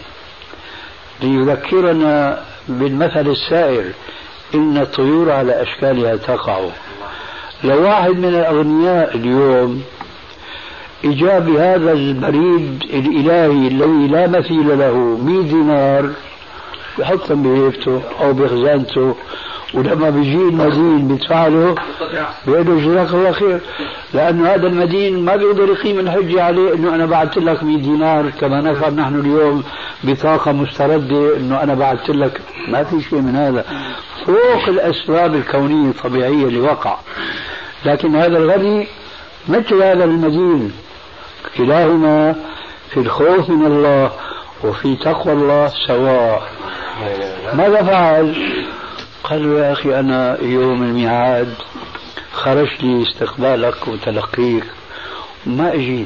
ليذكرنا بالمثل السائر: إن الطيور على أشكالها تقع. لو واحد من الأغنياء اليوم إجاب هذا البريد الإلهي الذي لا مثيل له 100 دينار بحطهم بهيبته أو بخزانته، ولما بيجي المدين بيدفع له بيقول له جزاك الله خير، لأنه هذا المدين ما بيقدر يقيم الحجة عليه أنه أنا بعثت لك 100 دينار كما نفعل نحن اليوم بطاقة مستردة أنه أنا بعثت لك. ما في شيء من هذا فوق الأسباب الكونية الطبيعية اللي وقع. لكن هذا الغني مثل هذا المدين، كلاهما في الخوف من الله وفي تقوى الله سواء. ماذا فعل؟ قال له: يا أخي أنا يوم الميعاد خرج لي استقبالك وتلقيك ما أجيت،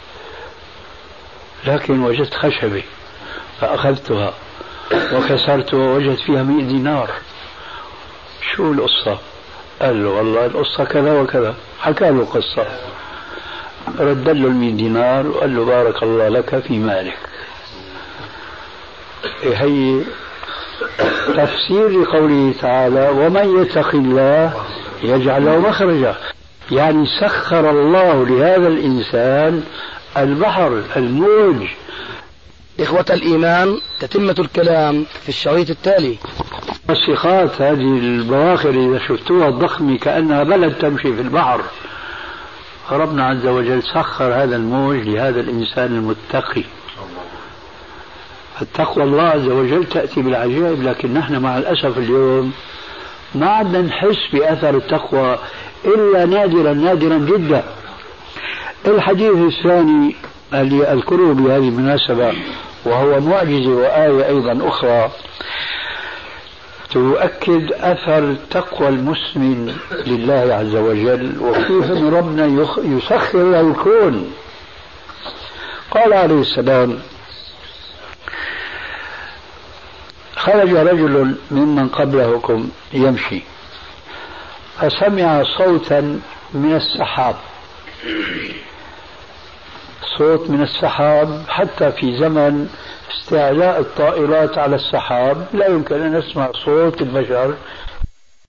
لكن وجدت خشبة فأخذتها وكسرتها ووجدت فيها 100 دينار. شو القصة؟ قال له: والله القصة كذا وكذا. حكى له قصة، رد له 100 دينار وقال له: بارك الله لك في مالك. هي تفسير لقوله تعالى: ومن يتق الله يجعل له مخرجا. يعني سخر الله لهذا الإنسان البحر الموج. إخوة الإيمان، تتمة الكلام في الشريط التالي. الصخات هذه البواخر إذا شفتوها الضخمة كأنها بلد تمشي في البحر. ربنا عز وجل سخر هذا الموج لهذا الإنسان المتقي. التقوى الله عز وجل تأتي بالعجائب، لكن نحن مع الأسف اليوم ما عدنا نحس بأثر التقوى إلا نادرا نادرا جدا. الحديث الثاني اللي أذكره بهذه المناسبة وهو معجزة وآية أيضا أخرى تؤكد أثر تقوى المسلم لله عز وجل وكيف أن ربنا يسخر له الكون. قال عليه السلام: خرج رجل ممن قبلكم يمشي فسمع صوتا من السحاب، صوت من السحاب. حتى في زمن استعلاء الطائرات على السحاب لا يمكن أن نسمع صوت البشر